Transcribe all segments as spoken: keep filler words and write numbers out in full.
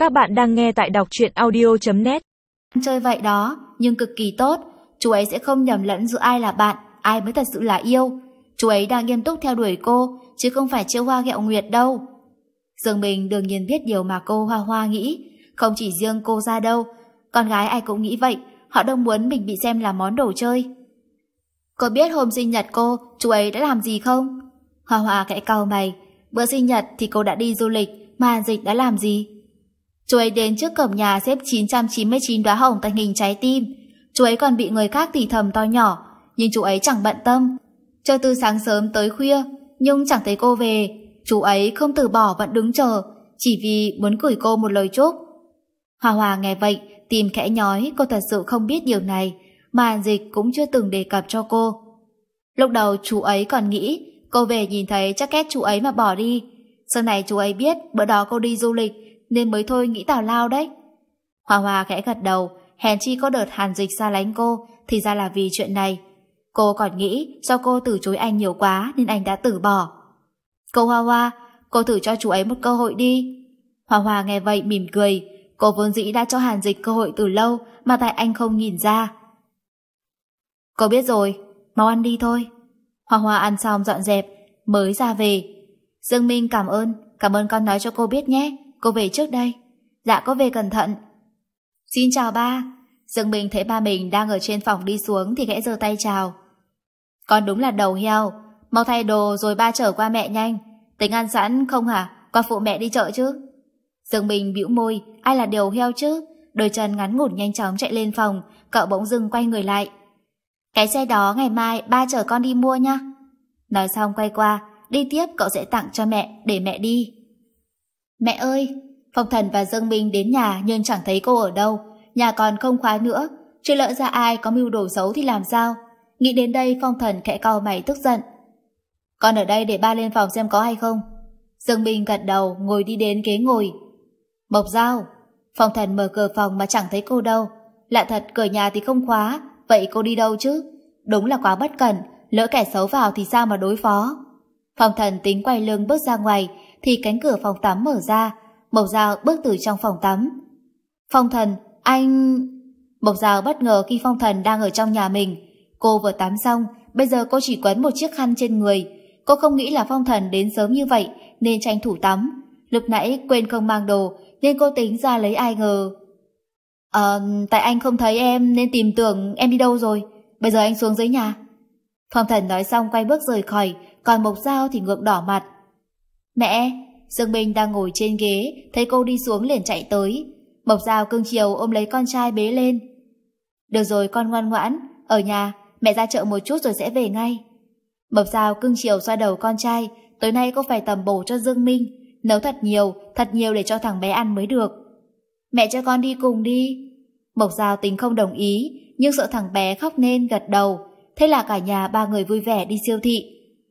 Các bạn đang nghe tại đọc truyện audio chấm net. Chơi vậy đó, nhưng cực kỳ tốt. Chú ấy sẽ không nhầm lẫn giữa ai là bạn, ai mới thật sự là yêu. Chú ấy đang nghiêm túc theo đuổi cô, chứ không phải chiêu hoa ghẹo nguyệt đâu. Dương Bình đương nhiên biết điều mà cô Hoa Hoa nghĩ. Không chỉ riêng cô ra đâu, con gái ai cũng nghĩ vậy. Họ đâu muốn mình bị xem là món đồ chơi. Cô biết hôm sinh nhật cô, chú ấy đã làm gì không? Hoa Hoa khẽ cau mày. Bữa sinh nhật thì cô đã đi du lịch, mà Hàn Dịch đã làm gì? Chú ấy đến trước cổng nhà xếp chín trăm chín mươi chín đóa hồng thành hình trái tim. Chú ấy còn bị người khác thì thầm to nhỏ, nhưng chú ấy chẳng bận tâm. Chơi từ sáng sớm tới khuya, nhưng chẳng thấy cô về. Chú ấy không từ bỏ vẫn đứng chờ, chỉ vì muốn gửi cô một lời chúc. Hoa Hoa nghe vậy, tim khẽ nhói. Cô thật sự không biết điều này, mà Hàn Dịch cũng chưa từng đề cập cho cô. Lúc đầu chú ấy còn nghĩ cô về nhìn thấy chắc két chú ấy mà bỏ đi. Sau này chú ấy biết bữa đó cô đi du lịch nên mới thôi nghĩ tào lao đấy. Hoa Hoa khẽ gật đầu. Hèn chi có đợt Hàn Dịch xa lánh cô thì ra là vì chuyện này. Cô còn nghĩ do cô từ chối anh nhiều quá nên anh đã từ bỏ. Cô Hoa Hoa, cô thử cho chú ấy một cơ hội đi. Hoa Hoa nghe vậy mỉm cười. Cô vốn dĩ đã cho Hàn Dịch cơ hội từ lâu, mà tại anh không nhìn ra. Cô biết rồi, mau ăn đi thôi. Hoa Hoa ăn xong dọn dẹp mới ra về. Dương Minh cảm ơn, cảm ơn con nói cho cô biết nhé. Cô về trước đây. Dạ cô về cẩn thận. Xin chào ba. Dương Minh thấy ba mình đang ở trên phòng đi xuống thì khẽ giơ tay chào. Con đúng là đầu heo. Mau thay đồ rồi ba chở qua mẹ nhanh. Tính ăn sẵn không hả? Con phụ mẹ đi chợ chứ? Dương Minh bĩu môi. Ai là đầu heo chứ? Đôi chân ngắn ngủn nhanh chóng chạy lên phòng. Cậu bỗng dưng quay người lại. Cái xe đó ngày mai ba chở con đi mua nha. Nói xong quay qua. Đi tiếp cậu sẽ tặng cho mẹ để mẹ đi. Mẹ ơi! Phong Thần và Dương Minh đến nhà nhưng chẳng thấy cô ở đâu. Nhà còn không khóa nữa. Chứ lỡ ra ai có mưu đồ xấu thì làm sao? Nghĩ đến đây Phong Thần khẽ cau mày tức giận. Con ở đây để ba lên phòng xem có hay không. Dương Minh gật đầu ngồi đi đến ghế ngồi. Mộc Giao! Phong Thần mở cửa phòng mà chẳng thấy cô đâu. Lạ thật, cửa nhà thì không khóa. Vậy cô đi đâu chứ? Đúng là quá bất cẩn. Lỡ kẻ xấu vào thì sao mà đối phó? Phong Thần tính quay lưng bước ra ngoài thì cánh cửa phòng tắm mở ra. Mộc Giao bước từ trong phòng tắm. Phong Thần, anh... Mộc Giao bất ngờ khi Phong Thần đang ở trong nhà mình. Cô vừa tắm xong, bây giờ cô chỉ quấn một chiếc khăn trên người. Cô không nghĩ là Phong Thần đến sớm như vậy nên tranh thủ tắm. Lúc nãy quên không mang đồ nên cô tính ra lấy, ai ngờ. Ờ, tại anh không thấy em nên tìm tưởng em đi đâu rồi. Bây giờ anh xuống dưới nhà. Phong Thần nói xong quay bước rời khỏi, còn Mộc Giao thì ngượng đỏ mặt. Mẹ! Dương Minh đang ngồi trên ghế, thấy cô đi xuống liền chạy tới. Mộc Giao cưng chiều ôm lấy con trai bế lên. Được rồi con ngoan ngoãn, ở nhà, mẹ ra chợ một chút rồi sẽ về ngay. Mộc Giao cưng chiều xoa đầu con trai. Tối nay cô phải tầm bổ cho Dương Minh, nấu thật nhiều, thật nhiều để cho thằng bé ăn mới được. Mẹ cho con đi cùng đi. Mộc Giao tính không đồng ý, nhưng sợ thằng bé khóc nên gật đầu. Thế là cả nhà ba người vui vẻ đi siêu thị.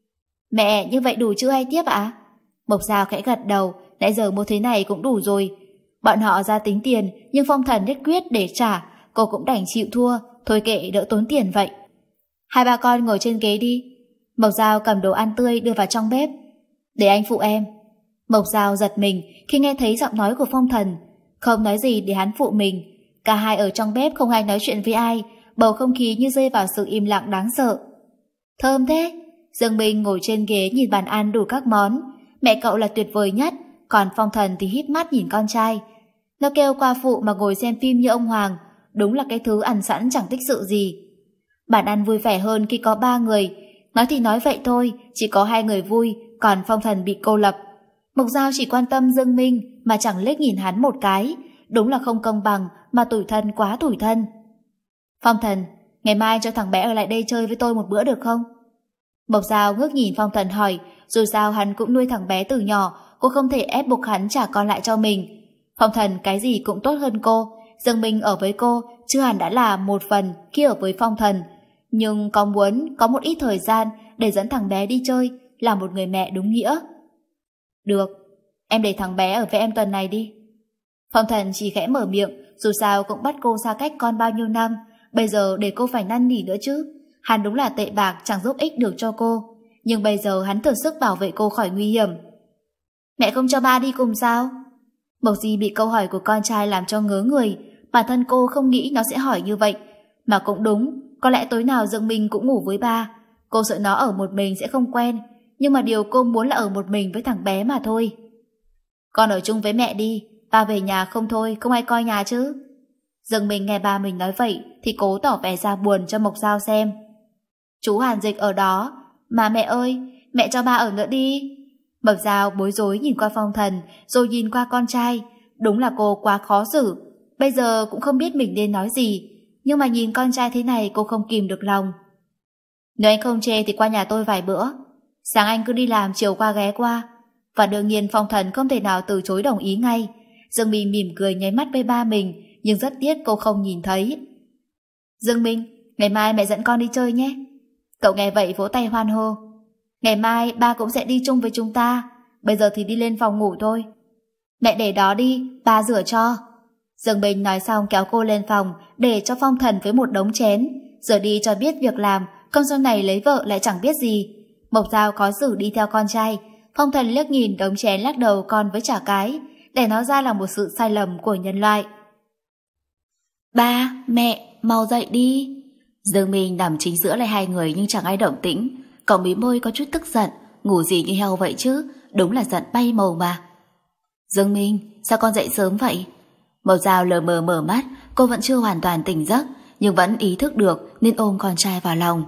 Mẹ, như vậy đủ chưa hay tiếp ạ? À? Mộc Giao khẽ gật đầu, nãy giờ mua thế này cũng đủ rồi. Bọn họ ra tính tiền, nhưng Phong Thần nhất quyết để trả, cô cũng đành chịu thua, thôi kệ đỡ tốn tiền vậy. Hai ba con ngồi trên ghế đi. Mộc Giao cầm đồ ăn tươi đưa vào trong bếp. Để anh phụ em. Mộc Giao giật mình khi nghe thấy giọng nói của Phong Thần. Không nói gì để hắn phụ mình. Cả hai ở trong bếp không ai nói chuyện với ai, bầu không khí như rơi vào sự im lặng đáng sợ. Thơm thế. Dương Minh ngồi trên ghế nhìn bàn ăn đủ các món. Mẹ cậu là tuyệt vời nhất, còn Phong Thần thì híp mắt nhìn con trai. Nó kêu qua phụ mà ngồi xem phim như ông Hoàng. Đúng là cái thứ ăn sẵn chẳng tích sự gì. Bàn ăn vui vẻ hơn khi có ba người. Nói thì nói vậy thôi, chỉ có hai người vui, còn Phong Thần bị cô lập. Mộc Giao chỉ quan tâm Dương Minh mà chẳng liếc nhìn hắn một cái. Đúng là không công bằng, mà tủi thân quá tủi thân. Phong Thần, ngày mai cho thằng bé ở lại đây chơi với tôi một bữa được không? Mộc Giao ngước nhìn Phong Thần hỏi. Dù sao hắn cũng nuôi thằng bé từ nhỏ, cô không thể ép buộc hắn trả con lại cho mình. Phong Thần cái gì cũng tốt hơn cô. Dương Minh ở với cô chứ hẳn đã là một phần khi ở với Phong Thần. Nhưng có muốn có một ít thời gian để dẫn thằng bé đi chơi, là một người mẹ đúng nghĩa. Được, em để thằng bé ở với em tuần này đi. Phong Thần chỉ khẽ mở miệng. Dù sao cũng bắt cô xa cách con bao nhiêu năm, bây giờ để cô phải năn nỉ nữa chứ. Hắn đúng là tệ bạc, chẳng giúp ích được cho cô. Nhưng bây giờ hắn thử sức bảo vệ cô khỏi nguy hiểm. Mẹ không cho ba đi cùng sao? Mộc Di bị câu hỏi của con trai làm cho ngớ người. Bản thân cô không nghĩ nó sẽ hỏi như vậy. Mà cũng đúng, có lẽ tối nào Dương Minh cũng ngủ với ba. Cô sợ nó ở một mình sẽ không quen, nhưng mà điều cô muốn là ở một mình với thằng bé mà thôi. Con ở chung với mẹ đi, ba về nhà không thôi, không ai coi nhà chứ. Dương Minh nghe ba mình nói vậy thì cố tỏ vẻ ra buồn cho Mộc Giao xem. Chú Hàn Dịch ở đó, mà mẹ ơi, mẹ cho ba ở nữa đi. Mộc Giao bối rối nhìn qua Phong Thần, rồi nhìn qua con trai. Đúng là cô quá khó xử, bây giờ cũng không biết mình nên nói gì, nhưng mà nhìn con trai thế này cô không kìm được lòng. Nếu anh không chê thì qua nhà tôi vài bữa. Sáng anh cứ đi làm, chiều qua ghé qua. Và đương nhiên Phong Thần không thể nào từ chối đồng ý ngay. Dương Minh mỉm cười nháy mắt với ba mình, nhưng rất tiếc cô không nhìn thấy. Dương Minh, ngày mai mẹ dẫn con đi chơi nhé. Cậu nghe vậy vỗ tay hoan hô. Ngày mai ba cũng sẽ đi chung với chúng ta. Bây giờ thì đi lên phòng ngủ thôi. Mẹ để đó đi, ba rửa cho. Dương Minh nói xong kéo cô lên phòng, để cho Phong Thần với một đống chén. Giờ đi cho biết việc làm, con sau này lấy vợ lại chẳng biết gì. Mộc Giao khó xử đi theo con trai. Phong Thần liếc nhìn đống chén lắc đầu con với chả cái, để nó ra là một sự sai lầm của nhân loại. Ba, mẹ, mau dậy đi. Dương Minh nằm chính giữa lại hai người nhưng chẳng ai động tĩnh. Cậu mí môi có chút tức giận. Ngủ gì như heo vậy chứ, đúng là giận bay màu mà. Dương Minh, sao con dậy sớm vậy? Mộc Giao lờ mờ mở mắt, cô vẫn chưa hoàn toàn tỉnh giấc, nhưng vẫn ý thức được nên ôm con trai vào lòng.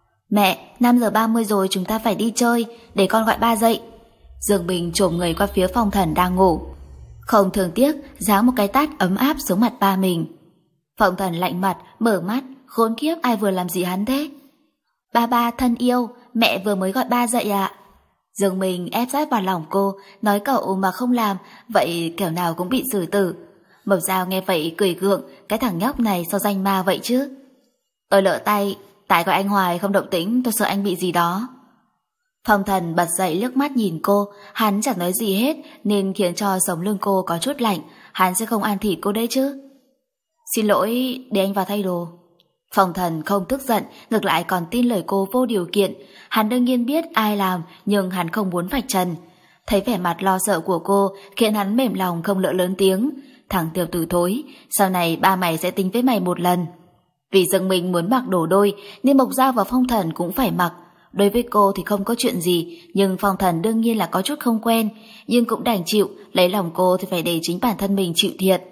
Mẹ, năm giờ ba mươi rồi, chúng ta phải đi chơi, để con gọi ba dậy. Dương Minh chồm người qua phía Phong Thần đang ngủ, không thương tiếc giáng một cái tát ấm áp xuống mặt ba mình. Phong Thần lạnh mặt, mở mắt, khốn kiếp, ai vừa làm gì hắn thế? Ba ba thân yêu, mẹ vừa mới gọi ba dậy ạ. Dương Minh ép sát vào lòng cô, nói cậu mà không làm, vậy kẻo nào cũng bị xử tử. Mộc Giao nghe vậy cười gượng, cái thằng nhóc này sao danh ma vậy chứ? Tôi lỡ tay, tại gọi anh hoài không động tĩnh, tôi sợ anh bị gì đó. Phong Thần bật dậy liếc mắt nhìn cô, hắn chẳng nói gì hết nên khiến cho sống lưng cô có chút lạnh, hắn sẽ không ăn thịt cô đấy chứ. Xin lỗi, để anh vào thay đồ. Phong Thần không tức giận, ngược lại còn tin lời cô vô điều kiện. Hắn đương nhiên biết ai làm, nhưng hắn không muốn vạch trần. Thấy vẻ mặt lo sợ của cô khiến hắn mềm lòng không lỡ lớn tiếng. Thằng tiểu tử thối, sau này ba mày sẽ tính với mày một lần. Vì Dương Minh muốn mặc đồ đôi nên Mộc Giao và Phong Thần cũng phải mặc. Đối với cô thì không có chuyện gì, nhưng Phong Thần đương nhiên là có chút không quen, nhưng cũng đành chịu, lấy lòng cô thì phải để chính bản thân mình chịu thiệt.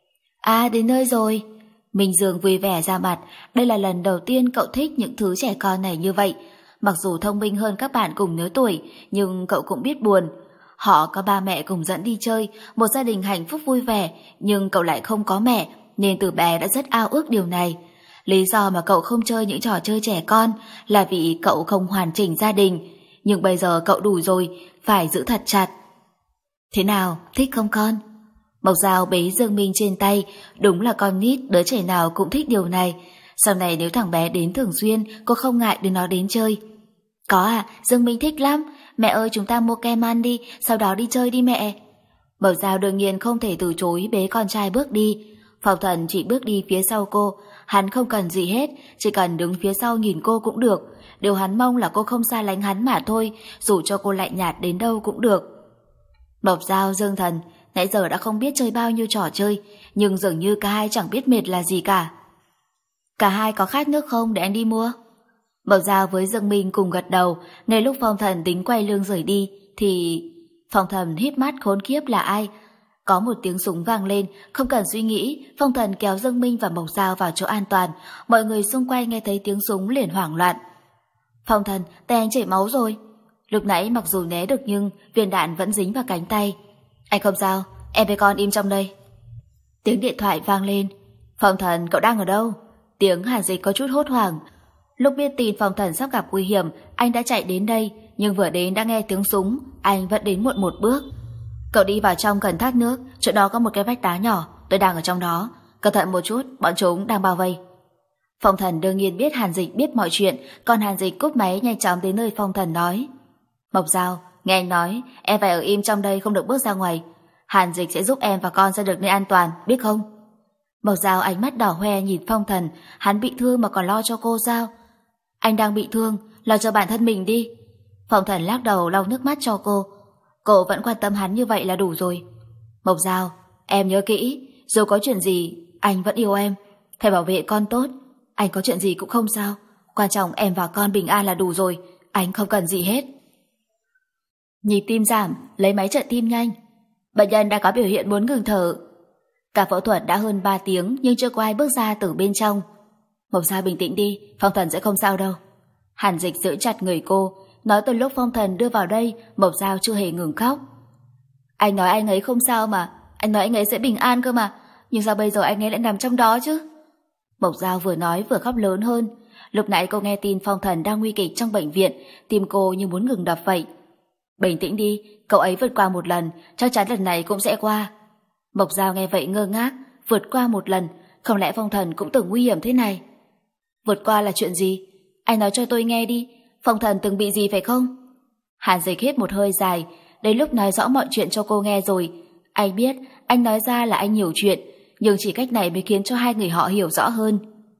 À, đến nơi rồi. Minh Dương vui vẻ ra mặt, đây là lần đầu tiên cậu thích những thứ trẻ con này như vậy. Mặc dù thông minh hơn các bạn cùng lứa tuổi, nhưng cậu cũng biết buồn. Họ có ba mẹ cùng dẫn đi chơi, một gia đình hạnh phúc vui vẻ, nhưng cậu lại không có mẹ, nên từ bé đã rất ao ước điều này. Lý do mà cậu không chơi những trò chơi trẻ con là vì cậu không hoàn chỉnh gia đình, nhưng bây giờ cậu đủ rồi, phải giữ thật chặt. Thế nào, thích không con? Mộc Giao bế Dương Minh trên tay, đúng là con nít, đứa trẻ nào cũng thích điều này. Sau này nếu thằng bé đến thường xuyên, cô không ngại đưa nó đến chơi. Có à, Dương Minh thích lắm. Mẹ ơi, chúng ta mua kem ăn đi, sau đó đi chơi đi mẹ. Mộc Giao đương nhiên không thể từ chối, bế con trai bước đi. Phong Thần chỉ bước đi phía sau cô, hắn không cần gì hết, chỉ cần đứng phía sau nhìn cô cũng được. Điều hắn mong là cô không xa lánh hắn mà thôi, dù cho cô lạnh nhạt đến đâu cũng được. Mộc Giao, Dương Thần nãy giờ đã không biết chơi bao nhiêu trò chơi, nhưng dường như cả hai chẳng biết mệt là gì cả. Cả hai có khát nước không để anh đi mua? Mộc Giao với Dương Minh cùng gật đầu. Ngay lúc Phong Thần tính quay lưng rời đi thì Phong Thần híp mắt, khốn kiếp là ai? Có một tiếng súng vang lên, không cần suy nghĩ, Phong Thần kéo Dương Minh và Mộc Giao vào chỗ an toàn. Mọi người xung quanh nghe thấy tiếng súng liền hoảng loạn. Phong Thần, tay anh chảy máu rồi. Lúc nãy mặc dù né được nhưng viên đạn vẫn dính vào cánh tay. Anh không sao, em với con im trong đây. Tiếng điện thoại vang lên. Phong Thần, cậu đang ở đâu? Tiếng Hàn Dịch có chút hốt hoảng. Lúc biết tin Phong Thần sắp gặp nguy hiểm, anh đã chạy đến đây, nhưng vừa đến đã nghe tiếng súng, anh vẫn đến muộn một bước. Cậu đi vào trong gần thác nước, chỗ đó có một cái vách đá nhỏ, tôi đang ở trong đó. Cẩn thận một chút, bọn chúng đang bao vây. Phong Thần đương nhiên biết Hàn Dịch biết mọi chuyện, còn Hàn Dịch cúp máy nhanh chóng đến nơi Phong Thần nói. Mộc Giao, nghe anh nói, em phải ở im trong đây, không được bước ra ngoài. Hàn Dịch sẽ giúp em và con ra được nơi an toàn, biết không? Mộc Giao ánh mắt đỏ hoe nhìn Phong Thần, hắn bị thương mà còn lo cho cô sao? Anh đang bị thương, lo cho bản thân mình đi. Phong Thần lắc đầu lau nước mắt cho cô. Cô vẫn quan tâm hắn như vậy là đủ rồi. Mộc Giao, em nhớ kỹ, dù có chuyện gì, anh vẫn yêu em. Phải bảo vệ con tốt. Anh có chuyện gì cũng không sao. Quan trọng em và con bình an là đủ rồi. Anh không cần gì hết. Nhịp tim giảm, lấy máy trợ tim nhanh. Bệnh nhân đã có biểu hiện muốn ngừng thở. Cả phẫu thuật đã hơn ba tiếng nhưng chưa có ai bước ra từ bên trong. Mộc Giao bình tĩnh đi, Phong Thần sẽ không sao đâu. Hàn Dịch giữ chặt người cô, nói từ lúc Phong Thần đưa vào đây, Mộc Giao chưa hề ngừng khóc. Anh nói anh ấy không sao mà, anh nói anh ấy sẽ bình an cơ mà, nhưng sao bây giờ anh ấy lại nằm trong đó chứ? Mộc Giao vừa nói vừa khóc lớn hơn. Lúc nãy cô nghe tin Phong Thần đang nguy kịch trong bệnh viện, tim cô như muốn ngừng đập vậy. Bình tĩnh đi, cậu ấy vượt qua một lần, chắc chắn lần này cũng sẽ qua. Mộc Giao nghe vậy ngơ ngác, vượt qua một lần, không lẽ Phong Thần cũng từng nguy hiểm thế này? Vượt qua là chuyện gì? Anh nói cho tôi nghe đi, Phong Thần từng bị gì phải không? Hàn Dịch hít một hơi dài, đến lúc nói rõ mọi chuyện cho cô nghe rồi. Anh biết, anh nói ra là anh hiểu chuyện, nhưng chỉ cách này mới khiến cho hai người họ hiểu rõ hơn.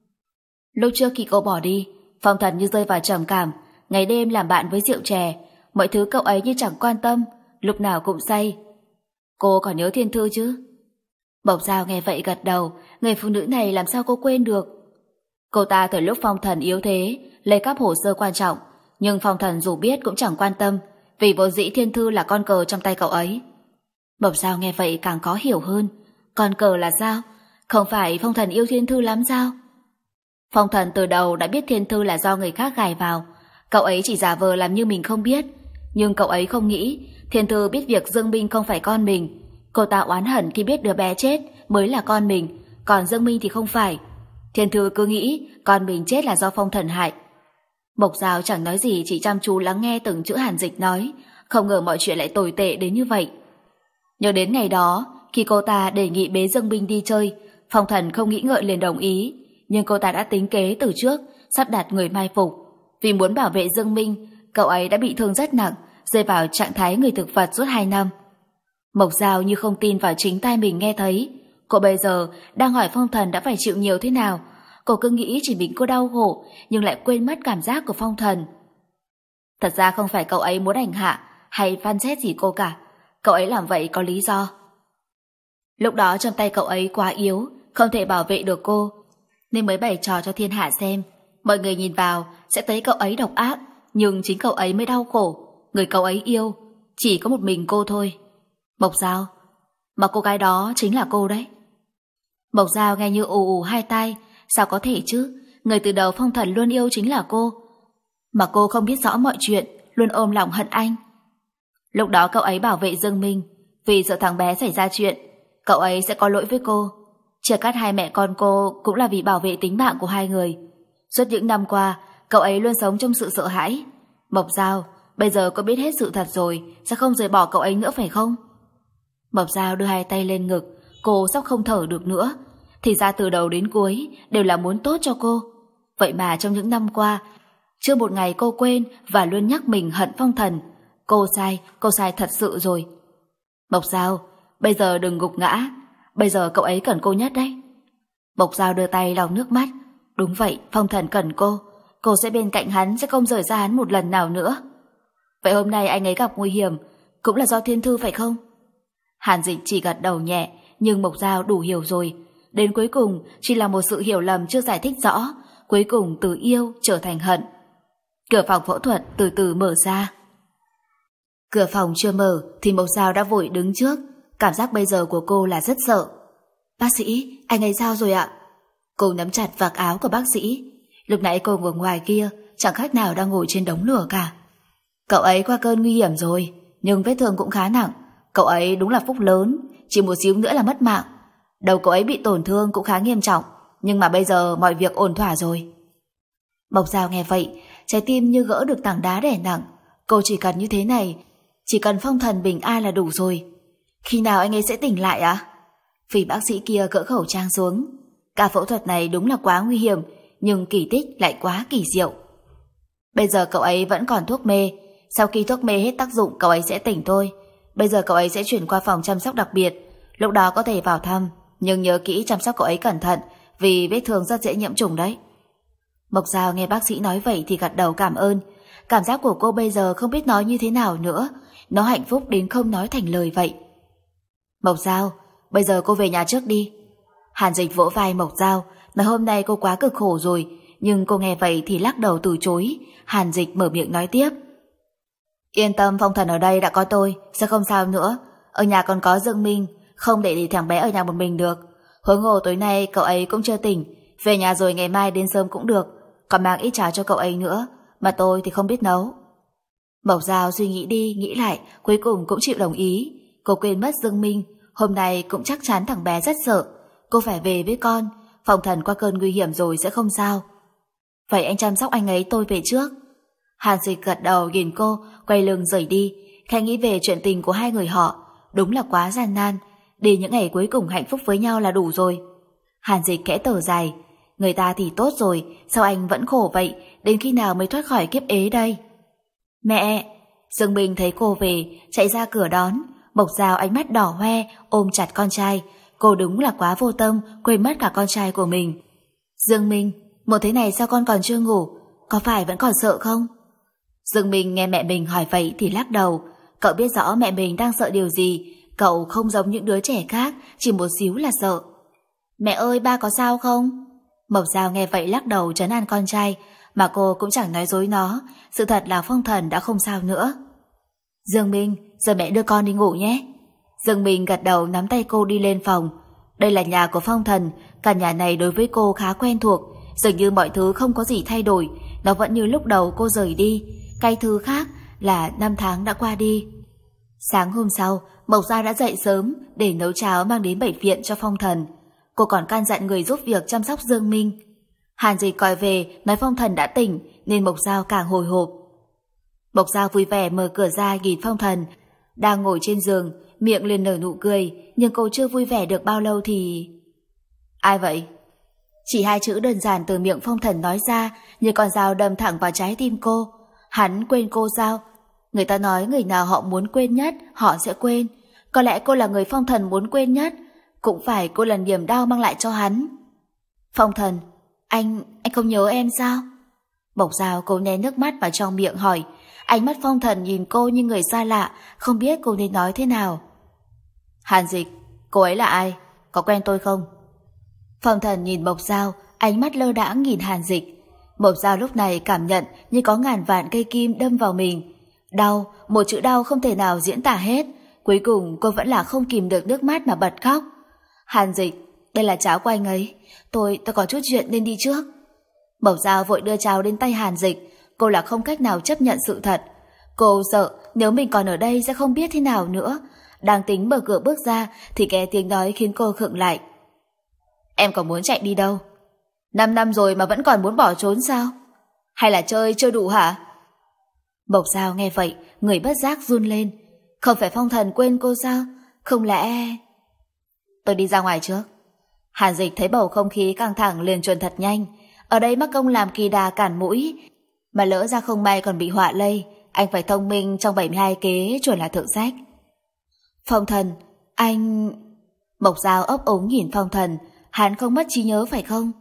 Lúc trước khi cô bỏ đi, Phong Thần như rơi vào trầm cảm, ngày đêm làm bạn với rượu chè, mọi thứ cậu ấy như chẳng quan tâm, lúc nào cũng say. Cô còn nhớ Thiên Thư chứ? Mộc Giao nghe vậy gật đầu, người phụ nữ này làm sao cô quên được. Cô ta từ lúc Phong Thần yếu thế, lấy cắp hồ sơ quan trọng, nhưng Phong Thần dù biết cũng chẳng quan tâm, vì vốn dĩ Thiên Thư là con cờ trong tay cậu ấy. Mộc Giao nghe vậy càng khó hiểu hơn. Con cờ là sao? Không phải Phong Thần yêu Thiên Thư lắm sao? Phong Thần từ đầu đã biết Thiên Thư là do người khác gài vào, cậu ấy chỉ giả vờ làm như mình không biết. Nhưng cậu ấy không nghĩ Thiên Thư biết việc Dương Minh không phải con mình. Cô ta oán hận khi biết đứa bé chết mới là con mình, còn Dương Minh thì không phải. Thiên Thư cứ nghĩ con mình chết là do Phong Thần hại. Mộc Giao chẳng nói gì, chỉ chăm chú lắng nghe từng chữ Hàn Dịch nói. Không ngờ mọi chuyện lại tồi tệ đến như vậy. Nhớ đến ngày đó, khi cô ta đề nghị bế Dương Minh đi chơi, Phong Thần không nghĩ ngợi liền đồng ý. Nhưng cô ta đã tính kế từ trước, sắp đặt người mai phục. Vì muốn bảo vệ Dương Minh, cậu ấy đã bị thương rất nặng, rơi vào trạng thái người thực vật suốt hai năm. Mộc Giao như không tin vào chính tai mình nghe thấy. Cô bây giờ đang hỏi Phong Thần đã phải chịu nhiều thế nào. Cô cứ nghĩ chỉ mình cô đau khổ, nhưng lại quên mất cảm giác của Phong Thần. Thật ra không phải cậu ấy muốn hành hạ hay phán xét gì cô cả. Cậu ấy làm vậy có lý do. Lúc đó trong tay cậu ấy quá yếu, không thể bảo vệ được cô, nên mới bày trò cho thiên hạ xem. Mọi người nhìn vào sẽ thấy cậu ấy độc ác, nhưng chính cậu ấy mới đau khổ. Người cậu ấy yêu chỉ có một mình cô thôi. Mộc Giao, mà cô gái đó chính là cô đấy. Mộc Giao nghe như ù ù hai tai. Sao có thể chứ? Người từ đầu Phong Thần luôn yêu chính là cô, mà cô không biết rõ mọi chuyện, luôn ôm lòng hận anh. Lúc đó cậu ấy bảo vệ Dương Minh, vì sợ thằng bé xảy ra chuyện, cậu ấy sẽ có lỗi với cô. Chia cắt hai mẹ con cô cũng là vì bảo vệ tính mạng của hai người. Suốt những năm qua, cậu ấy luôn sống trong sự sợ hãi. Mộc Giao, bây giờ cô biết hết sự thật rồi, sẽ không rời bỏ cậu ấy nữa phải không? Mộc Giao đưa hai tay lên ngực, cô sắp không thở được nữa. Thì ra từ đầu đến cuối đều là muốn tốt cho cô. Vậy mà trong những năm qua, chưa một ngày cô quên và luôn nhắc mình hận Phong Thần. Cô sai, cô sai thật sự rồi. Mộc Giao, bây giờ đừng gục ngã. Bây giờ cậu ấy cần cô nhất đấy. Mộc Giao đưa tay lau nước mắt. Đúng vậy, Phong Thần cần cô. Cô sẽ bên cạnh hắn, sẽ không rời ra hắn một lần nào nữa. Vậy hôm nay anh ấy gặp nguy hiểm cũng là do Thiên Thư phải không? Hàn Dịch chỉ gật đầu nhẹ, nhưng Mộc Giao đủ hiểu rồi. Đến cuối cùng chỉ là một sự hiểu lầm chưa giải thích rõ, cuối cùng từ yêu trở thành hận. Cửa phòng phẫu thuật từ từ mở ra. Cửa phòng chưa mở thì Mộc Giao đã vội đứng trước. Cảm giác bây giờ của cô là rất sợ. Bác sĩ, anh ấy sao rồi ạ? Cô nắm chặt vạt áo của bác sĩ. Lúc nãy cô ngồi ngoài kia, chẳng khác nào đang ngồi trên đống lửa cả. Cậu ấy qua cơn nguy hiểm rồi, nhưng vết thương cũng khá nặng. Cậu ấy đúng là phúc lớn, chỉ một xíu nữa là mất mạng. Đầu cậu ấy bị tổn thương cũng khá nghiêm trọng, nhưng mà bây giờ mọi việc ổn thỏa rồi. Mộc Giao nghe vậy, trái tim như gỡ được tảng đá đè nặng. Cô chỉ cần như thế này, chỉ cần Phong Thần bình an là đủ rồi. Khi nào anh ấy sẽ tỉnh lại ạ? À? Vì bác sĩ kia gỡ khẩu trang xuống. Cả phẫu thuật này đúng là quá nguy hiểm, nhưng kỳ tích lại quá kỳ diệu. Bây giờ cậu ấy vẫn còn thuốc mê, sau khi thuốc mê hết tác dụng cậu ấy sẽ tỉnh thôi. Bây giờ cậu ấy sẽ chuyển qua phòng chăm sóc đặc biệt, lúc đó có thể vào thăm, nhưng nhớ kỹ chăm sóc cậu ấy cẩn thận, vì vết thương rất dễ nhiễm trùng đấy. Mộc Giao nghe bác sĩ nói vậy thì gật đầu cảm ơn. Cảm giác của cô bây giờ không biết nói như thế nào nữa, nó hạnh phúc đến không nói thành lời vậy. Mộc Giao, bây giờ cô về nhà trước đi. Hàn Dịch vỗ vai Mộc Giao, nói hôm nay cô quá cực khổ rồi, nhưng cô nghe vậy thì lắc đầu từ chối. Hàn Dịch mở miệng nói tiếp. Yên tâm, Phong Thần ở đây đã có tôi, sẽ không sao nữa. Ở nhà còn có Dương Minh, không để để thằng bé ở nhà một mình được. Huống hồ tối nay cậu ấy cũng chưa tỉnh, về nhà rồi ngày mai đến sớm cũng được. Còn mang ít cháo cho cậu ấy nữa, mà tôi thì không biết nấu. Mộc Giao suy nghĩ đi nghĩ lại, cuối cùng cũng chịu đồng ý. Cô quên mất Dương Minh, hôm nay cũng chắc chắn thằng bé rất sợ. Cô phải về với con, Phong Thần qua cơn nguy hiểm rồi sẽ không sao. Vậy anh chăm sóc anh ấy, tôi về trước. Hàn Dịch gật đầu nhìn cô, quay lưng rời đi. Khẽ nghĩ về chuyện tình của hai người họ, đúng là quá gian nan. Đi những ngày cuối cùng hạnh phúc với nhau là đủ rồi. Hàn Dịch khẽ thở dài. Người ta thì tốt rồi, sao anh vẫn khổ vậy? Đến khi nào mới thoát khỏi kiếp ế đây? Mẹ! Dương Minh thấy cô về, chạy ra cửa đón. Mộc Giao ánh mắt đỏ hoe, ôm chặt con trai. Cô đúng là quá vô tâm, quên mất cả con trai của mình. Dương Minh, một thế này sao con còn chưa ngủ? Có phải vẫn còn sợ không? Dương Minh nghe mẹ mình hỏi vậy thì lắc đầu. Cậu biết rõ mẹ mình đang sợ điều gì. Cậu không giống những đứa trẻ khác, chỉ một xíu là sợ. Mẹ ơi, ba có sao không? Mộc Giao nghe vậy lắc đầu trấn an con trai, mà cô cũng chẳng nói dối nó. Sự thật là Phong Thần đã không sao nữa. Dương Minh, giờ mẹ đưa con đi ngủ nhé. Dương Minh gật đầu nắm tay cô đi lên phòng. Đây là nhà của Phong Thần, căn nhà này đối với cô khá quen thuộc. Dường như mọi thứ không có gì thay đổi, nó vẫn như lúc đầu cô rời đi. Cái thứ khác là năm tháng đã qua đi. Sáng hôm sau, Mộc Giao đã dậy sớm để nấu cháo mang đến bệnh viện cho Phong Thần. Cô còn căn dặn người giúp việc chăm sóc Dương Minh. Hàn Dịch gọi về nói Phong Thần đã tỉnh, nên Mộc Giao càng hồi hộp. Mộc Giao vui vẻ mở cửa ra nhìn Phong Thần đang ngồi trên giường, miệng liền nở nụ cười. Nhưng cô chưa vui vẻ được bao lâu thì... Ai vậy? Chỉ hai chữ đơn giản từ miệng Phong Thần nói ra, như con dao đâm thẳng vào trái tim cô. Hắn quên cô sao? Người ta nói người nào họ muốn quên nhất, họ sẽ quên. Có lẽ cô là người Phong Thần muốn quên nhất. Cũng phải cô là niềm đau mang lại cho hắn. Phong Thần, anh, anh không nhớ em sao? Mộc Giao cô nén nước mắt vào trong miệng hỏi. Ánh mắt Phong Thần nhìn cô như người xa lạ, không biết cô nên nói thế nào. Hàn Dịch, cô ấy là ai? Có quen tôi không? Phong Thần nhìn Mộc Giao, ánh mắt lơ đãng nhìn Hàn Dịch. Mộc Giao lúc này cảm nhận như có ngàn vạn cây kim đâm vào mình. Đau, một chữ đau không thể nào diễn tả hết. Cuối cùng cô vẫn là không kìm được nước mắt mà bật khóc. Hàn Dịch, đây là cháo của anh ấy. Tôi, tôi có chút chuyện nên đi trước. Mộc Giao vội đưa cháo đến tay Hàn Dịch. Cô là không cách nào chấp nhận sự thật. Cô sợ nếu mình còn ở đây sẽ không biết thế nào nữa. Đang tính mở cửa bước ra thì nghe tiếng nói khiến cô khựng lại. Em có muốn chạy đi đâu? Năm năm rồi mà vẫn còn muốn bỏ trốn sao? Hay là chơi chưa đủ hả? Mộc Giao nghe vậy, người bất giác run lên. Không phải Phong Thần quên cô sao? Không lẽ... Tôi đi ra ngoài trước. Hàn Dịch thấy bầu không khí căng thẳng liền chuồn thật nhanh. Ở đây mắc công làm kỳ đà cản mũi, mà lỡ ra không may còn bị họa lây. Anh phải thông minh trong bảy mươi hai kế chuẩn là thượng sách. Phong Thần, anh... Mộc Giao ấp ống nhìn Phong Thần. Hắn không mất trí nhớ phải không?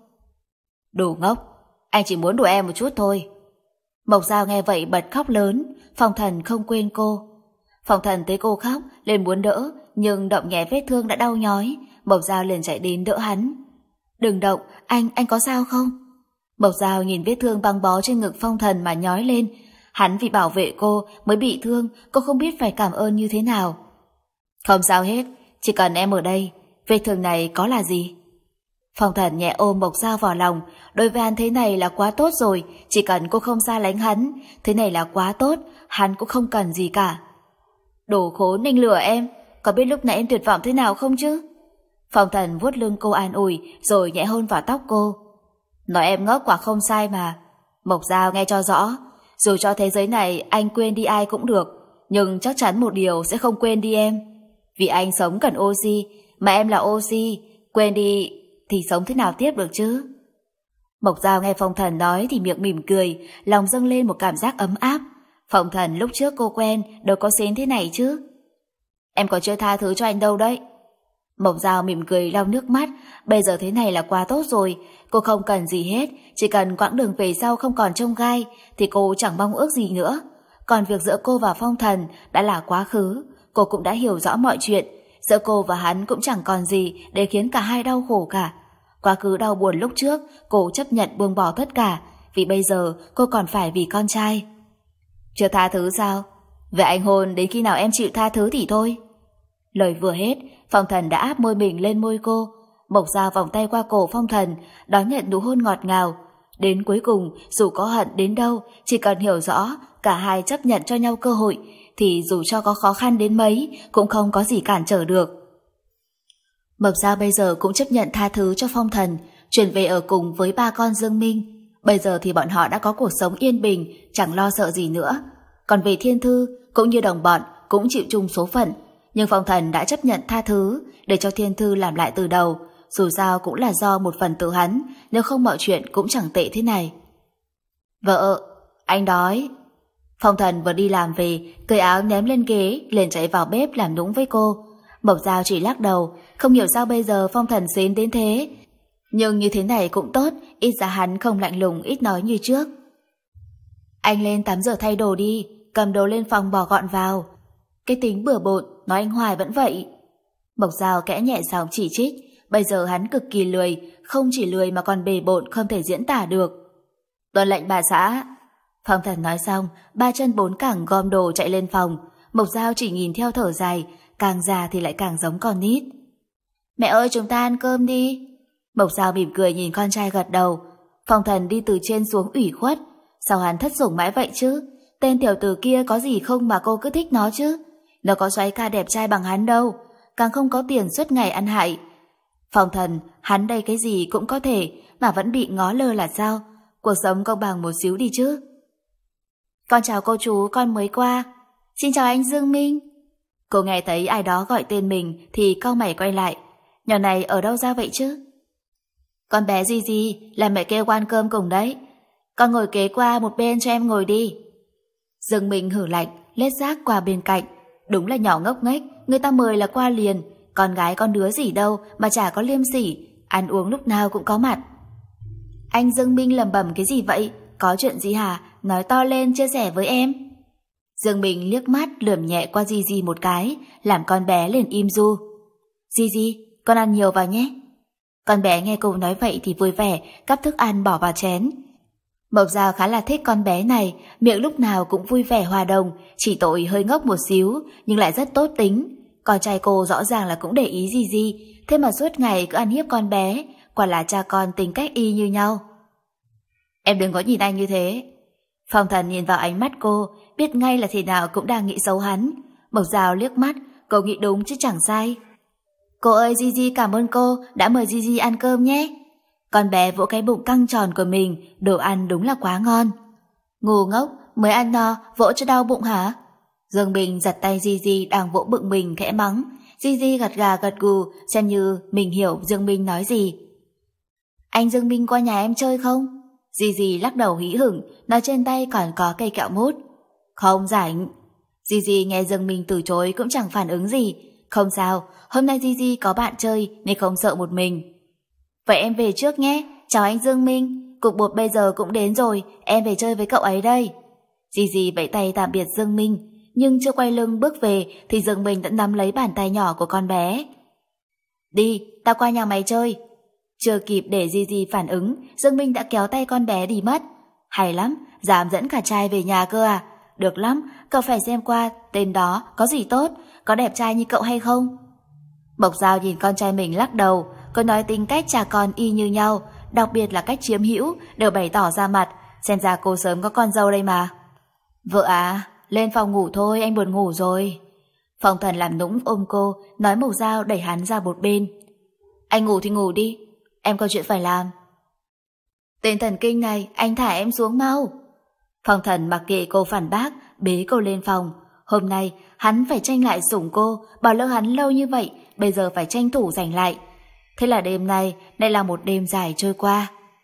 Đồ ngốc, anh chỉ muốn đùa em một chút thôi. Mộc Giao nghe vậy bật khóc lớn. Phong Thần không quên cô. Phong Thần thấy cô khóc liền muốn đỡ, nhưng động nhẹ vết thương đã đau nhói. Mộc Giao liền chạy đến đỡ hắn. Đừng động, anh, anh có sao không? Mộc Giao nhìn vết thương băng bó trên ngực Phong Thần mà nhói lên. Hắn vì bảo vệ cô mới bị thương, cô không biết phải cảm ơn như thế nào. Không sao hết, chỉ cần em ở đây. Vết thương này có là gì? Phong Thần nhẹ ôm Mộc Giao vào lòng. Đối với hắn thế này là quá tốt rồi. Chỉ cần cô không xa lánh hắn, thế này là quá tốt. Hắn cũng không cần gì cả. Đồ khốn, anh lừa em. Có biết lúc nãy em tuyệt vọng thế nào không chứ? Phong Thần vuốt lưng cô an ủi, rồi nhẹ hôn vào tóc cô. Nói em ngốc quả không sai mà. Mộc Giao nghe cho rõ. Dù cho thế giới này anh quên đi ai cũng được, nhưng chắc chắn một điều sẽ không quên đi em. Vì anh sống cần oxy, mà em là oxy. Quên đi thì sống thế nào tiếp được chứ? Mộc Giao nghe Phong Thần nói thì miệng mỉm cười, lòng dâng lên một cảm giác ấm áp. Phong Thần lúc trước cô quen đâu có xến thế này chứ. Em còn chưa tha thứ cho anh đâu đấy. Mộc Giao mỉm cười lau nước mắt. Bây giờ thế này là quá tốt rồi. Cô không cần gì hết. Chỉ cần quãng đường về sau không còn chông gai thì cô chẳng mong ước gì nữa. Còn việc giữa cô và Phong Thần đã là quá khứ. Cô cũng đã hiểu rõ mọi chuyện. giữa cô và hắn cũng chẳng còn gì để khiến cả hai đau khổ cả. Quá khứ đau buồn lúc trước, cô chấp nhận buông bỏ tất cả, vì bây giờ cô còn phải vì con trai. Chưa tha thứ sao? Vậy anh hôn đến khi nào em chịu tha thứ thì thôi. Lời vừa hết, Phong Thần đã áp môi mình lên môi cô. Mộc Dao vòng tay qua cổ Phong Thần, đón nhận nụ hôn ngọt ngào. Đến cuối cùng, dù có hận đến đâu, chỉ cần hiểu rõ cả hai chấp nhận cho nhau cơ hội, thì dù cho có khó khăn đến mấy cũng không có gì cản trở được. Mộc Dao bây giờ cũng chấp nhận tha thứ cho Phong Thần, chuyển về ở cùng với ba con Dương Minh. Bây giờ thì bọn họ đã có cuộc sống yên bình, chẳng lo sợ gì nữa. Còn về Thiên Thư, cũng như đồng bọn, cũng chịu chung số phận. Nhưng Phong Thần đã chấp nhận tha thứ để cho Thiên Thư làm lại từ đầu. Dù sao cũng là do một phần tự hắn, nếu không mọi chuyện cũng chẳng tệ thế này. Vợ, anh đói. Phong Thần vừa đi làm về, cởi áo ném lên ghế, liền chạy vào bếp làm nũng với cô. Mộc Dao chỉ lắc đầu, không hiểu sao bây giờ Phong Thần xến đến thế. Nhưng như thế này cũng tốt, ít ra hắn không lạnh lùng ít nói như trước. Anh lên tắm rửa thay đồ đi, cầm đồ lên phòng bỏ gọn vào. Cái tính bừa bộn, nói anh hoài vẫn vậy. Mộc Dao kẽ nhẹ giọng chỉ trích, bây giờ hắn cực kỳ lười, không chỉ lười mà còn bề bộn không thể diễn tả được. Tuân lệnh bà xã. Phong Thần nói xong, ba chân bốn cẳng gom đồ chạy lên phòng. Mộc Dao chỉ nhìn theo thở dài, càng già thì lại càng giống con nít. Mẹ ơi, chúng ta ăn cơm đi. Mộc Dao mỉm cười nhìn con trai gật đầu. Phong Thần đi từ trên xuống ủy khuất. Sao hắn thất sủng mãi vậy chứ? Tên tiểu tử kia có gì không mà cô cứ thích nó chứ? Nó có soái ca đẹp trai bằng hắn đâu, càng không có tiền suốt ngày ăn hại. Phong Thần, hắn đây cái gì cũng có thể mà vẫn bị ngó lơ là sao? Cuộc sống công bằng một xíu đi chứ. Con chào cô chú, con mới qua. Xin chào anh Dương Minh. Cô nghe thấy ai đó gọi tên mình thì cau mày quay lại. Nhỏ này ở đâu ra vậy chứ? Con bé gì gì là mẹ kêu ăn cơm cùng đấy. Con ngồi kế qua một bên cho em ngồi đi. Dương Minh hử lạnh, lết xác qua bên cạnh. Đúng là nhỏ ngốc nghếch, người ta mời là qua liền. Con gái con đứa gì đâu mà chả có liêm sỉ, ăn uống lúc nào cũng có mặt. Anh Dương Minh lẩm bẩm cái gì vậy? Có chuyện gì hả? Nói to lên chia sẻ với em. Dương Minh liếc mắt lườm nhẹ qua Gigi một cái, làm con bé liền im du. Gigi, con ăn nhiều vào nhé. Con bé nghe cô nói vậy thì vui vẻ, cắp thức ăn bỏ vào chén. Mộc Dao khá là thích con bé này, miệng lúc nào cũng vui vẻ hòa đồng, chỉ tội hơi ngốc một xíu, nhưng lại rất tốt tính. Con trai cô rõ ràng là cũng để ý Gigi, thế mà suốt ngày cứ ăn hiếp con bé, quả là cha con tính cách y như nhau. Em đừng có nhìn anh như thế. Phong Thần nhìn vào ánh mắt cô, biết ngay là thế nào cũng đang nghĩ xấu hắn. Mộc Dao liếc mắt, cô nghĩ đúng chứ chẳng sai. Cô ơi, Gigi cảm ơn cô đã mời Gigi ăn cơm nhé. Con bé vỗ cái bụng căng tròn của mình, đồ ăn đúng là quá ngon. Ngu ngốc, mới ăn no, vỗ cho đau bụng hả? Dương Bình giật tay Gigi đang vỗ bụng mình khẽ mắng. Gigi gật gà gật gù, xem như mình hiểu Dương Minh nói gì. Anh Dương Minh qua nhà em chơi không? Gigi lắc đầu hí hửng, nói trên tay còn có cây kẹo mút. Không rảnh. Gigi nghe Dương Minh từ chối cũng chẳng phản ứng gì. Không sao, hôm nay Gigi có bạn chơi nên không sợ một mình. Vậy em về trước nhé, chào anh Dương Minh. Cục bột bây giờ cũng đến rồi, em về chơi với cậu ấy đây. Gigi vẫy tay tạm biệt Dương Minh, nhưng chưa quay lưng bước về thì Dương Minh đã nắm lấy bàn tay nhỏ của con bé. Đi, tao qua nhà mày chơi. Chưa kịp để Gigi phản ứng, Dương Minh đã kéo tay con bé đi mất. Hay lắm, dám dẫn cả trai về nhà cơ à? Được lắm, cậu phải xem qua tên đó có gì tốt, có đẹp trai như cậu hay không? Mộc Dao nhìn con trai mình lắc đầu, cô nói tính cách cha con y như nhau, đặc biệt là cách chiếm hữu đều bày tỏ ra mặt, xem ra cô sớm có con dâu đây mà. Vợ à, lên phòng ngủ thôi, anh buồn ngủ rồi. Phong Thần làm nũng ôm cô, nói Mộc Dao đẩy hắn ra một bên. Anh ngủ thì ngủ đi, em có chuyện phải làm. Tên thần kinh này, anh thả em xuống mau. Phong Thần mặc kệ cô phản bác, bế cô lên phòng. Hôm nay hắn phải tranh lại sủng cô, bảo lỡ hắn lâu như vậy, bây giờ phải tranh thủ giành lại. Thế là đêm nay lại là một đêm dài trôi qua.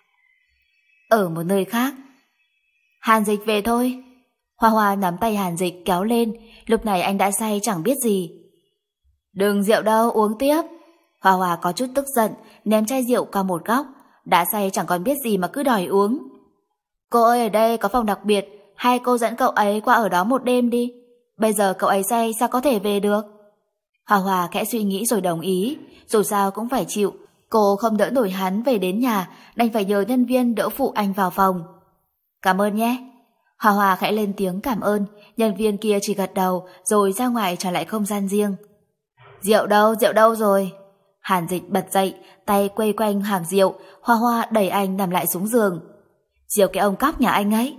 Ở một nơi khác, Hàn Dịch về thôi. Hoa Hoa nắm tay Hàn Dịch kéo lên, lúc này anh đã say chẳng biết gì. Đừng rượu đâu, uống tiếp. Hoa Hoa có chút tức giận, ném chai rượu qua một góc. Đã say chẳng còn biết gì mà cứ đòi uống. Cô ơi, ở đây có phòng đặc biệt, hay cô dẫn cậu ấy qua ở đó một đêm đi. Bây giờ cậu ấy say sao có thể về được? Hoa Hoa khẽ suy nghĩ rồi đồng ý, dù sao cũng phải chịu. Cô không đỡ nổi hắn về đến nhà, đành phải nhờ nhân viên đỡ phụ anh vào phòng. Cảm ơn nhé. Hoa Hoa khẽ lên tiếng cảm ơn, nhân viên kia chỉ gật đầu rồi ra ngoài trở lại không gian riêng. Rượu đâu, rượu đâu rồi? Hàn Dịch bật dậy, tay quay quanh hàng rượu. Hoa Hoa đẩy anh nằm lại xuống giường. Rượu cái ông cóc nhà anh ấy.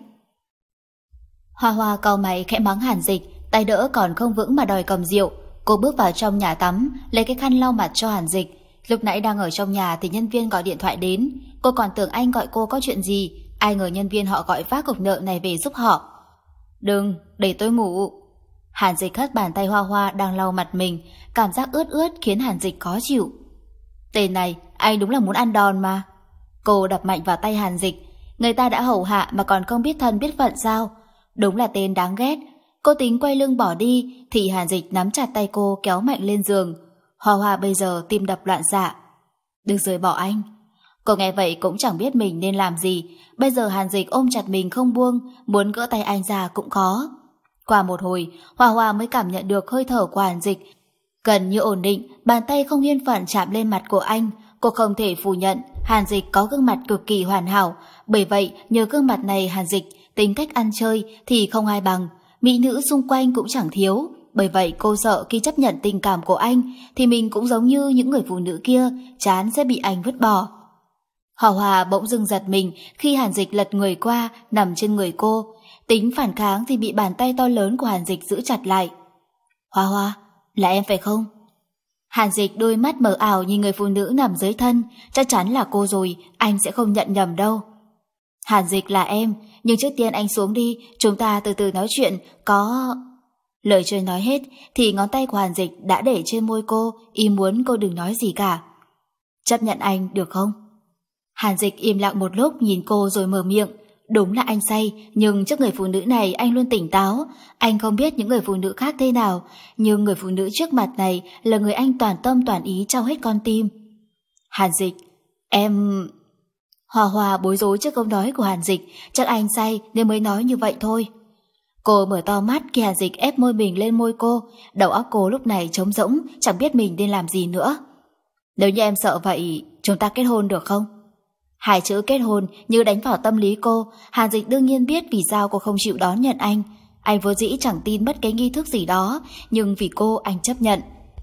Hoa Hoa cau mày khẽ mắng Hàn Dịch, tay đỡ còn không vững mà đòi cầm rượu. Cô bước vào trong nhà tắm, lấy cái khăn lau mặt cho Hàn Dịch. Lúc nãy đang ở trong nhà thì nhân viên gọi điện thoại đến. Cô còn tưởng anh gọi cô có chuyện gì, ai ngờ nhân viên họ gọi vác cục nợ này về giúp họ. Đừng, để tôi ngủ. Hàn Dịch hất bàn tay Hoa Hoa đang lau mặt mình, cảm giác ướt ướt khiến Hàn Dịch khó chịu. Tên này, anh đúng là muốn ăn đòn mà. Cô đập mạnh vào tay Hàn Dịch. Người ta đã hầu hạ mà còn không biết thân biết phận sao? Đúng là tên đáng ghét. Cô tính quay lưng bỏ đi thì Hàn Dịch nắm chặt tay cô kéo mạnh lên giường. Hoa Hoa bây giờ tim đập loạn xạ. Đừng rời bỏ anh. Cô nghe vậy cũng chẳng biết mình nên làm gì. Bây giờ Hàn Dịch ôm chặt mình không buông, muốn gỡ tay anh ra cũng khó. Qua một hồi, Hoa Hoa mới cảm nhận được hơi thở của Hàn Dịch. Gần như ổn định, bàn tay không yên phận chạm lên mặt của anh. Cô không thể phủ nhận Hàn Dịch có gương mặt cực kỳ hoàn hảo. Bởi vậy nhờ gương mặt này Hàn Dịch tính cách ăn chơi thì không ai bằng. Mỹ nữ xung quanh cũng chẳng thiếu. Bởi vậy cô sợ khi chấp nhận tình cảm của anh thì mình cũng giống như những người phụ nữ kia, chán sẽ bị anh vứt bỏ. Hoa Hoa bỗng dưng giật mình khi Hàn Dịch lật người qua nằm trên người cô. Tính phản kháng thì bị bàn tay to lớn của Hàn Dịch giữ chặt lại. Hoa Hoa, là em phải không? Hàn Dịch đôi mắt mờ ảo nhìn người phụ nữ nằm dưới thân. Chắc chắn là cô rồi, anh sẽ không nhận nhầm đâu. Hàn Dịch là em, nhưng trước tiên anh xuống đi, chúng ta từ từ nói chuyện, có... Lời chưa nói hết thì ngón tay của Hàn Dịch đã để trên môi cô, ý muốn cô đừng nói gì cả. Chấp nhận anh được không? Hàn Dịch im lặng một lúc nhìn cô rồi mở miệng. Đúng là anh say, nhưng trước người phụ nữ này anh luôn tỉnh táo. Anh không biết những người phụ nữ khác thế nào, nhưng người phụ nữ trước mặt này là người anh toàn tâm toàn ý trao hết con tim. Hàn Dịch, em... Hoa Hoa bối rối trước câu nói của Hàn Dịch, chắc anh say nên mới nói như vậy thôi. Cô mở to mắt khi Hàn Dịch ép môi mình lên môi cô, đầu óc cô lúc này trống rỗng, chẳng biết mình nên làm gì nữa. Nếu như em sợ vậy, chúng ta kết hôn được không? Hai chữ kết hôn như đánh vào tâm lý cô. Hàn Dịch đương nhiên biết vì sao cô không chịu đón nhận anh. Anh vốn dĩ chẳng tin bất cái nghi thức gì đó, nhưng vì cô anh chấp nhận.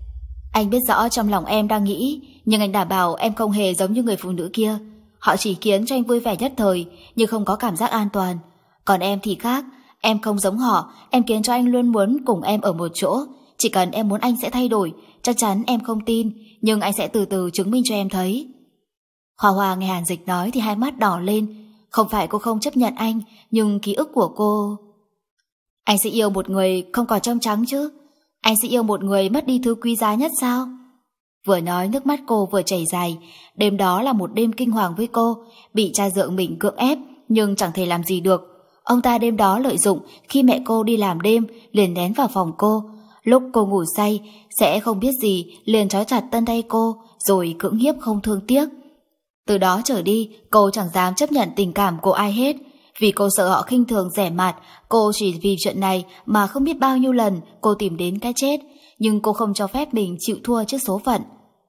Anh biết rõ trong lòng em đang nghĩ, nhưng anh đảm bảo em không hề giống như người phụ nữ kia. Họ chỉ khiến cho anh vui vẻ nhất thời, nhưng không có cảm giác an toàn. Còn em thì khác, em không giống họ, em khiến cho anh luôn muốn cùng em ở một chỗ. Chỉ cần em muốn anh sẽ thay đổi, chắc chắn em không tin, nhưng anh sẽ từ từ chứng minh cho em thấy. Hoa Hoa nghe Hàn Dịch nói thì hai mắt đỏ lên. Không phải cô không chấp nhận anh, nhưng ký ức của cô... Anh sẽ yêu một người không còn trong trắng chứ? Anh sẽ yêu một người mất đi thứ quý giá nhất sao? Vừa nói nước mắt cô vừa chảy dài. Đêm đó là một đêm kinh hoàng với cô, bị cha dượng mình cưỡng ép nhưng chẳng thể làm gì được. Ông ta đêm đó lợi dụng khi mẹ cô đi làm đêm liền nén vào phòng cô. Lúc cô ngủ say sẽ không biết gì liền trói chặt tân tay cô rồi cưỡng hiếp không thương tiếc. Từ đó trở đi cô chẳng dám chấp nhận tình cảm của ai hết. Vì cô sợ họ khinh thường rẻ mạt. Cô chỉ vì chuyện này mà không biết bao nhiêu lần cô tìm đến cái chết. Nhưng cô không cho phép mình chịu thua trước số phận.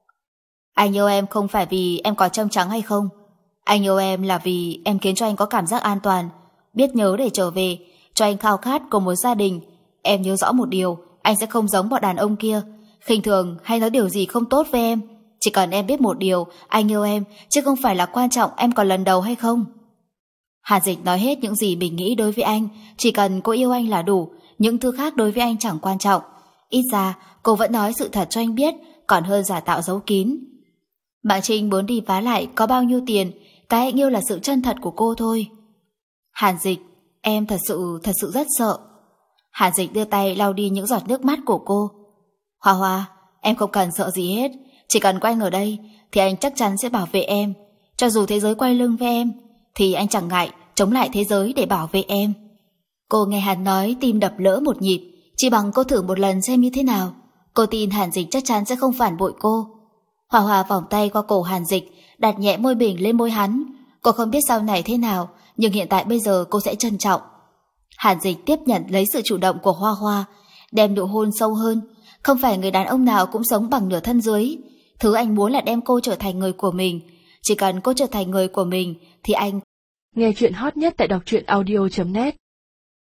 Anh yêu em không phải vì em có trong trắng hay không. Anh yêu em là vì em khiến cho anh có cảm giác an toàn, biết nhớ để trở về, cho anh khao khát của một gia đình. Em nhớ rõ một điều, anh sẽ không giống bọn đàn ông kia, khinh thường hay nói điều gì không tốt với em. Chỉ cần em biết một điều, anh yêu em, chứ không phải là quan trọng em còn lần đầu hay không. Hàn Dịch nói hết những gì mình nghĩ đối với anh. Chỉ cần cô yêu anh là đủ, những thứ khác đối với anh chẳng quan trọng. Ít ra cô vẫn nói sự thật cho anh biết, còn hơn giả tạo giấu kín. Bạn Trinh muốn đi vá lại có bao nhiêu tiền, cái anh yêu là sự chân thật của cô thôi. Hàn Dịch, em thật sự, thật sự rất sợ. Hàn Dịch đưa tay lau đi những giọt nước mắt của cô. Hoa Hoa, em không cần sợ gì hết. Chỉ cần có anh ở đây thì anh chắc chắn sẽ bảo vệ em. Cho dù thế giới quay lưng với em thì anh chẳng ngại chống lại thế giới để bảo vệ em. Cô nghe hắn nói tim đập lỡ một nhịp. Chỉ bằng cô thử một lần xem như thế nào. Cô tin Hàn Dịch chắc chắn sẽ không phản bội cô. Hoa Hoa vòng tay qua cổ Hàn Dịch, đặt nhẹ môi bình lên môi hắn. Cô không biết sau này thế nào, nhưng hiện tại bây giờ cô sẽ trân trọng. Hàn Dịch tiếp nhận lấy sự chủ động của Hoa Hoa, đem nụ hôn sâu hơn. Không phải người đàn ông nào cũng sống bằng nửa thân dưới. Thứ anh muốn là đem cô trở thành người của mình. Chỉ cần cô trở thành người của mình thì anh... Nghe chuyện hot nhất tại đọc truyện audio chấm net.